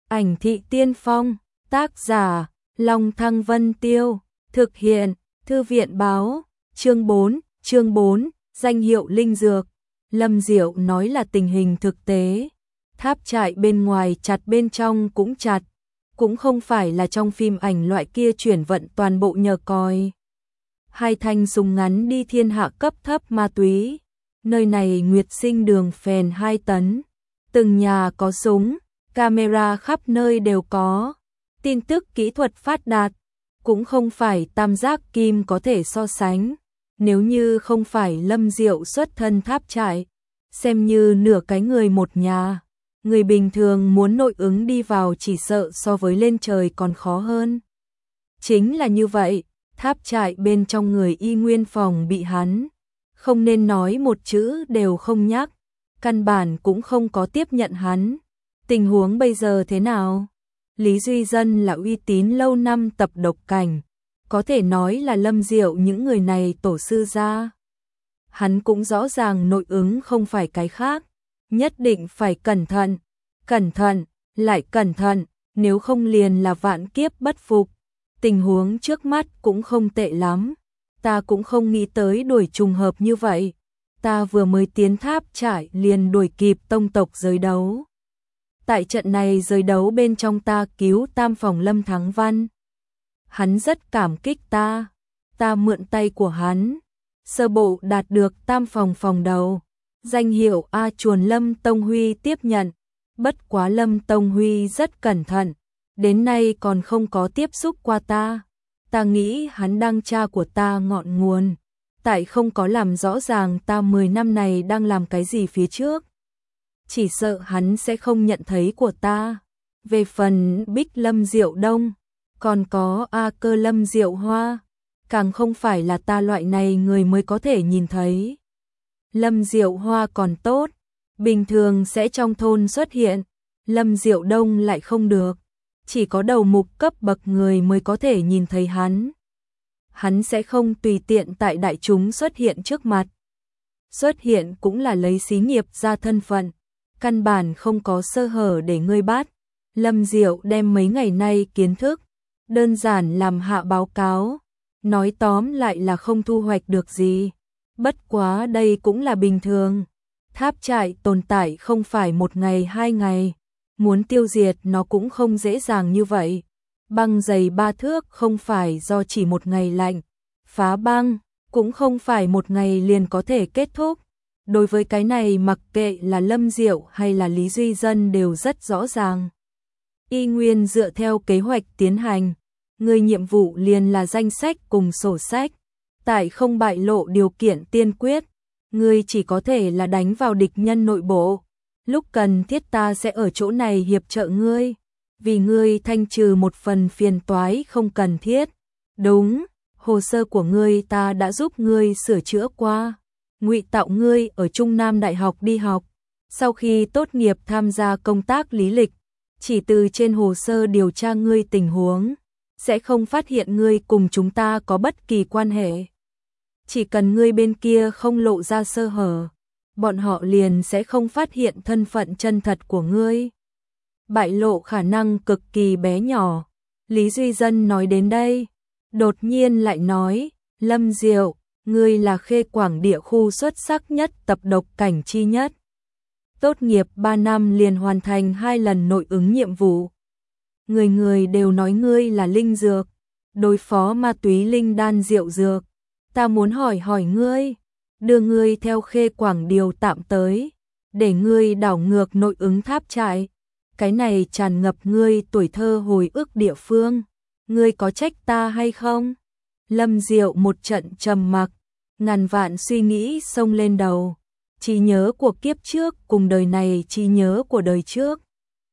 Ảnh thị tiên phong, tác giả, Long Thăng Vân Tiêu, thực hiện, Thư viện báo, chương 4, danh hiệu linh dược. Lâm Diệu nói là tình hình thực tế, tháp trại bên ngoài chặt bên trong cũng chặt, cũng không phải là trong phim ảnh loại kia chuyển vận toàn bộ nhờ còi. Hai thanh súng ngắn đi thiên hạ cấp thấp ma túy, nơi này Nguyệt Sinh đường phèn 2 tấn, từng nhà có súng, camera khắp nơi đều có, tin tức kỹ thuật phát đạt, cũng không phải tam giác kim có thể so sánh. Nếu như không phải Lâm Diệu xuất thân tháp trại, xem như nửa cái người một nhà, người bình thường muốn nội ứng đi vào chỉ sợ so với lên trời còn khó hơn. Chính là như vậy, tháp trại bên trong người y nguyên phòng bị hắn, không nên nói một chữ đều không nhắc, căn bản cũng không có tiếp nhận hắn. Tình huống bây giờ thế nào? Lý Duy Dân là uy tín lâu năm tập độc cảnh, có thể nói là Lâm Diệu những người này tổ sư gia. Hắn cũng rõ ràng nội ứng không phải cái khác, nhất định phải cẩn thận, lại cẩn thận, nếu không liền là vạn kiếp bất phục. Tình huống trước mắt cũng không tệ lắm, ta cũng không nghĩ tới đuổi trùng hợp như vậy. Ta vừa mới tiến tháp trại liền đuổi kịp tông tộc giới đấu. Tại trận này giới đấu bên trong ta cứu tam phòng Lâm Thắng Văn. Hắn rất cảm kích ta mượn tay của hắn, sơ bộ đạt được tam phòng phòng đầu, danh hiệu A Chuồn Lâm Tông Huy tiếp nhận, bất quá Lâm Tông Huy rất cẩn thận, đến nay còn không có tiếp xúc qua ta nghĩ hắn đang cha của ta ngọn nguồn, tại không có làm rõ ràng ta 10 năm này đang làm cái gì phía trước. Chỉ sợ hắn sẽ không nhận thấy của ta. Về phần Bích Lâm Diệu Đông, còn có A Cơ Lâm Diệu Hoa, càng không phải là ta loại này người mới có thể nhìn thấy. Lâm Diệu Hoa còn tốt, bình thường sẽ trong thôn xuất hiện, Lâm Diệu Đông lại không được, chỉ có đầu mục cấp bậc người mới có thể nhìn thấy hắn. Hắn sẽ không tùy tiện tại đại chúng xuất hiện trước mặt. Xuất hiện cũng là lấy xí nghiệp ra thân phận, căn bản không có sơ hở để ngươi bắt. Lâm Diệu đem mấy ngày nay kiến thức, đơn giản làm hạ báo cáo, nói tóm lại là không thu hoạch được gì. Bất quá đây cũng là bình thường. Tháp trại tồn tại không phải 1 ngày 2 ngày, muốn tiêu diệt nó cũng không dễ dàng như vậy. Băng dày 3 thước không phải do chỉ 1 ngày lạnh, phá băng cũng không phải 1 ngày liền có thể kết thúc. Đối với cái này mặc kệ là Lâm Diệu hay là Lý Duy Dân đều rất rõ ràng. Y nguyên dựa theo kế hoạch tiến hành, người nhiệm vụ liền là danh sách cùng sổ sách. Tại không bại lộ điều kiện tiên quyết, ngươi chỉ có thể là đánh vào địch nhân nội bộ. Lúc cần thiết ta sẽ ở chỗ này hiệp trợ ngươi, vì ngươi thanh trừ một phần phiền toái không cần thiết. Đúng, hồ sơ của ngươi ta đã giúp ngươi sửa chữa qua, ngụy tạo ngươi ở Trung Nam Đại học đi học. Sau khi tốt nghiệp tham gia công tác lý lịch, chỉ từ trên hồ sơ điều tra ngươi tình huống, sẽ không phát hiện ngươi cùng chúng ta có bất kỳ quan hệ. Chỉ cần ngươi bên kia không lộ ra sơ hở, bọn họ liền sẽ không phát hiện thân phận chân thật của ngươi. Bại lộ khả năng cực kỳ bé nhỏ. Lý Duy Dân nói đến đây, đột nhiên lại nói, Lâm Diệu, ngươi là Khê Quảng địa khu xuất sắc nhất tập độc cảnh chi nhất. Tốt nghiệp 3 năm liền hoàn thành 2 lần nội ứng nhiệm vụ. Người người đều nói ngươi là linh dược, đối phó ma túy linh đan diệu dược. Ta muốn hỏi ngươi, đưa ngươi theo Khê Quảng điều tạm tới, để ngươi đảo ngược nội ứng tháp trại. Cái này tràn ngập ngươi tuổi thơ hồi ức địa phương, ngươi có trách ta hay không? Lâm Diệu một trận trầm mặc, ngàn vạn suy nghĩ xông lên đầu, trí nhớ của kiếp trước cùng đời này trí nhớ của đời trước,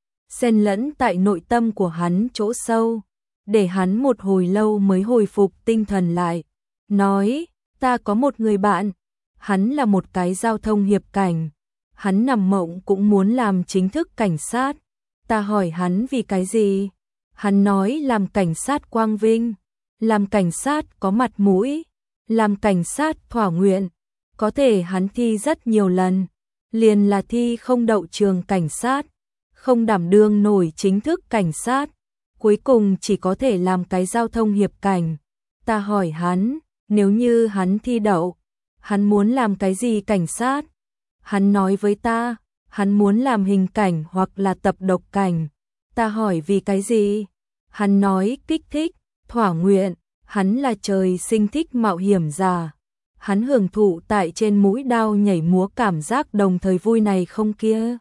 xen lẫn tại nội tâm của hắn chỗ sâu, để hắn một hồi lâu mới hồi phục tinh thần lại. Nói, ta có một người bạn, hắn là một cái giao thông hiệp cảnh, hắn nằm mộng cũng muốn làm chính thức cảnh sát. Ta hỏi hắn vì cái gì? Hắn nói làm cảnh sát quang vinh, làm cảnh sát có mặt mũi, làm cảnh sát thỏa nguyện. Có thể hắn thi rất nhiều lần, liền là thi không đậu trường cảnh sát, không đảm đương nổi chính thức cảnh sát, cuối cùng chỉ có thể làm cái giao thông hiệp cảnh. Ta hỏi hắn, nếu như hắn thi đậu, hắn muốn làm cái gì cảnh sát? Hắn nói với ta, hắn muốn làm hình cảnh hoặc là tập độc cảnh. Ta hỏi vì cái gì? Hắn nói kích thích, thỏa nguyện, hắn là trời sinh thích mạo hiểm giả. Hắn hưởng thụ tại trên mũi đao nhảy múa cảm giác đồng thời vui này không kia.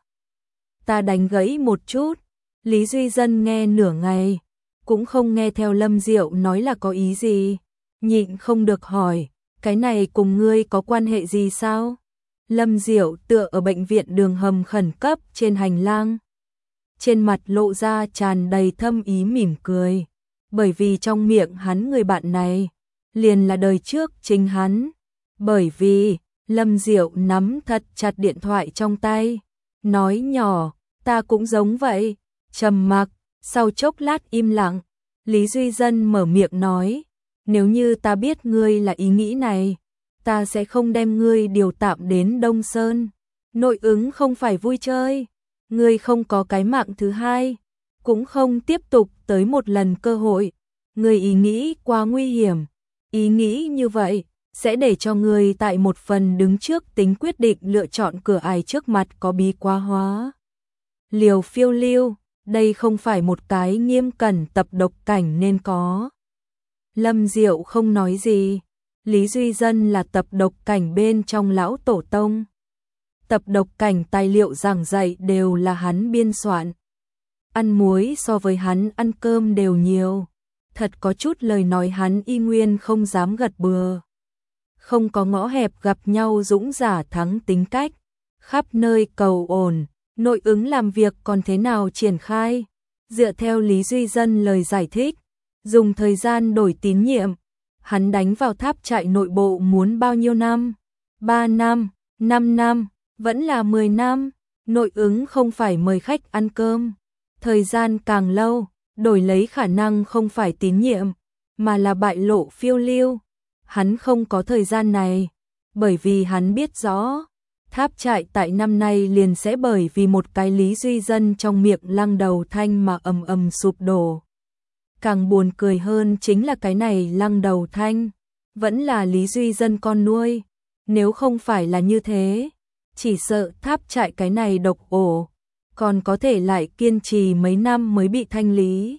Ta đánh gãy một chút, Lý Duy Dân nghe nửa ngày, cũng không nghe theo Lâm Diệu nói là có ý gì, nhịn không được hỏi, cái này cùng ngươi có quan hệ gì sao? Lâm Diệu tựa ở bệnh viện đường hầm khẩn cấp trên hành lang. Trên mặt lộ ra tràn đầy thâm ý mỉm cười, bởi vì trong miệng hắn người bạn này, liền là đời trước chính hắn. Bởi vì, Lâm Diệu nắm thật chặt điện thoại trong tay, nói nhỏ, ta cũng giống vậy, trầm mặc, sau chốc lát im lặng, Lý Duy Dân mở miệng nói, nếu như ta biết ngươi là ý nghĩ này, ta sẽ không đem ngươi điều tạm đến Đông Sơn. Nội ứng không phải vui chơi, ngươi không có cái mạng thứ hai, cũng không tiếp tục tới một lần cơ hội, ngươi ý nghĩ quá nguy hiểm, ý nghĩ như vậy sẽ để cho ngươi tại một phần đứng trước tính quyết định lựa chọn cửa ải trước mặt có bí quá hóa. Liều phiêu lưu, đây không phải một cái nghiêm cẩn tập độc cảnh nên có. Lâm Diệu không nói gì, Lý Duy Dân là tập độc cảnh bên trong lão tổ tông. Tập độc cảnh tài liệu giảng dạy đều là hắn biên soạn. Ăn muối so với hắn ăn cơm đều nhiều, thật có chút lời nói hắn y nguyên không dám gật bừa. Không có ngõ hẹp gặp nhau dũng giả thắng tính cách, khắp nơi cầu ổn, nội ứng làm việc còn thế nào triển khai. Dựa theo Lý Duy Dân lời giải thích, dùng thời gian đổi tín nhiệm, hắn đánh vào tháp trại nội bộ muốn bao nhiêu năm? 3 năm, 5 năm, vẫn là 10 năm, nội ứng không phải mời khách ăn cơm. Thời gian càng lâu, đổi lấy khả năng không phải tín nhiệm, mà là bại lộ phiêu lưu. Hắn không có thời gian này, bởi vì hắn biết rõ, tháp trại tại năm nay liền sẽ bởi vì một cái Lý Duy Dân trong miệng lăng đầu thanh mà ầm ầm sụp đổ. Càng buồn cười hơn chính là cái này lăng đầu thanh, vẫn là Lý Duy Dân con nuôi. Nếu không phải là như thế, chỉ sợ tháp trại cái này độc ổ, còn có thể lại kiên trì mấy năm mới bị thanh lý.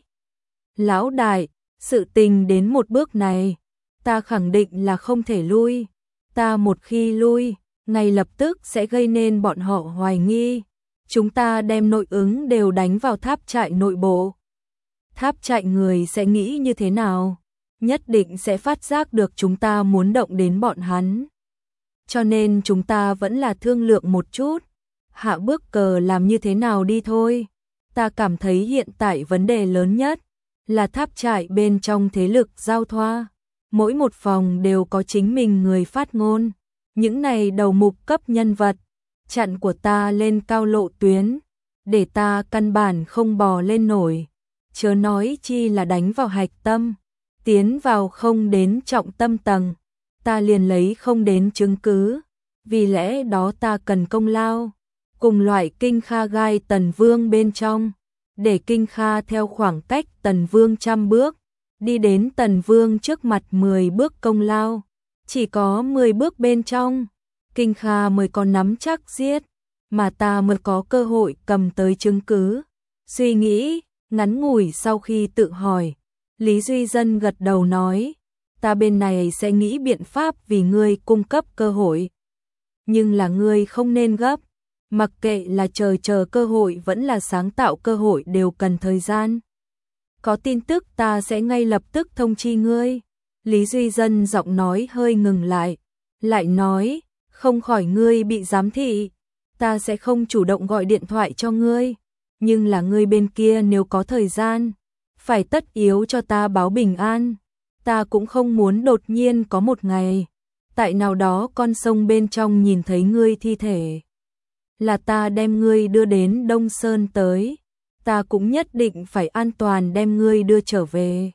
Lão đại, sự tình đến một bước này, ta khẳng định là không thể lui. Ta một khi lui, ngay lập tức sẽ gây nên bọn họ hoài nghi. Chúng ta đem nội ứng đều đánh vào tháp trại nội bộ. Tháp trại người sẽ nghĩ như thế nào? Nhất định sẽ phát giác được chúng ta muốn động đến bọn hắn. Cho nên chúng ta vẫn là thương lượng một chút. Hạ bước cờ làm như thế nào đi thôi. Ta cảm thấy hiện tại vấn đề lớn nhất là tháp trại bên trong thế lực giao thoa. Mỗi một phòng đều có chính mình người phát ngôn. Những này đầu mục cấp nhân vật, chặn của ta lên cao lộ tuyến, để ta căn bản không bò lên nổi. Chớ nói chi là đánh vào hạch tâm, tiến vào không đến trọng tâm tầng, ta liền lấy không đến chứng cứ, vì lẽ đó ta cần công lao. Cùng loại Kinh Kha gai Tần Vương bên trong, để Kinh Kha theo khoảng cách Tần Vương 100 bước, đi đến Tần Vương trước mặt 10 bước công lao, chỉ có 10 bước bên trong, Kinh Kha mới có nắm chắc giết, mà ta mới có cơ hội cầm tới chứng cứ. Suy nghĩ, ngắn ngủi sau khi tự hỏi, Lý Duy Dân gật đầu nói, ta bên này sẽ nghĩ biện pháp vì ngươi cung cấp cơ hội. Nhưng là ngươi không nên gấp, mặc kệ là chờ cơ hội vẫn là sáng tạo cơ hội đều cần thời gian. Có tin tức ta sẽ ngay lập tức thông chi ngươi. Lý Duy Dân giọng nói hơi ngừng lại nói, không khỏi ngươi bị giám thị, ta sẽ không chủ động gọi điện thoại cho ngươi, nhưng là ngươi bên kia nếu có thời gian, phải tất yếu cho ta báo bình an. Ta cũng không muốn đột nhiên có một ngày, tại nào đó con sông bên trong nhìn thấy ngươi thi thể, là ta đem ngươi đưa đến Đông Sơn tới, ta cũng nhất định phải an toàn đem ngươi đưa trở về.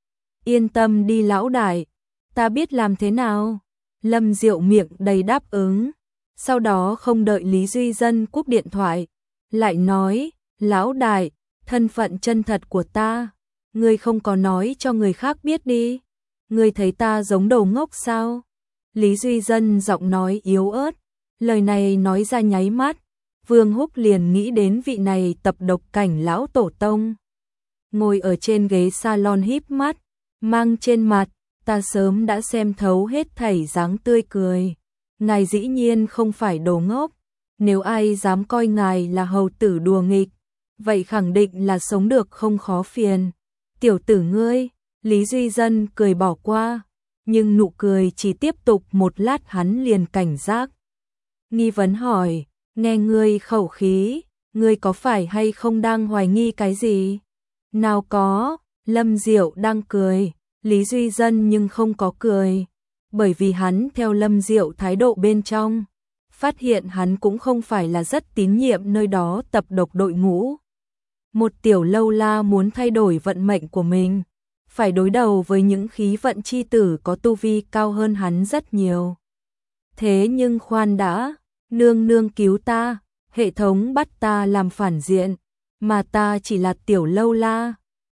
Yên tâm đi lão đại, ta biết làm thế nào. Lâm Diệu miệng đầy đáp ứng, sau đó không đợi Lý Duy Dân cúp điện thoại, lại nói, Lão đại, thân phận chân thật của ta, ngươi không có nói cho người khác biết đi. Ngươi thấy ta giống đầu ngốc sao? Lý Duy Dân giọng nói yếu ớt, lời này nói ra nháy mắt, Vương Húc liền nghĩ đến vị này tập độc cảnh lão tổ tông. Ngồi ở trên ghế salon híp mắt, mang trên mặt, ta sớm đã xem thấu hết thảy dáng tươi cười. Ngài dĩ nhiên không phải đồ ngốc, nếu ai dám coi ngài là hầu tử đùa nghịch, vậy khẳng định là sống được không khó phiền. Tiểu tử ngươi, Lý Duy Dân cười bỏ qua, nhưng nụ cười chỉ tiếp tục một lát hắn liền cảnh giác. Nghi vấn hỏi, nghe ngươi khẩu khí, ngươi có phải hay không đang hoài nghi cái gì? Nào có, Lâm Diệu đang cười, Lý Duy Dân nhưng không có cười, bởi vì hắn theo Lâm Diệu thái độ bên trong, phát hiện hắn cũng không phải là rất tín nhiệm nơi đó tập độc đội ngũ. Một tiểu lâu la muốn thay đổi vận mệnh của mình, phải đối đầu với những khí vận chi tử có tu vi cao hơn hắn rất nhiều. Thế nhưng khoan đã, nương nương cứu ta, hệ thống bắt ta làm phản diện, mà ta chỉ là tiểu lâu la,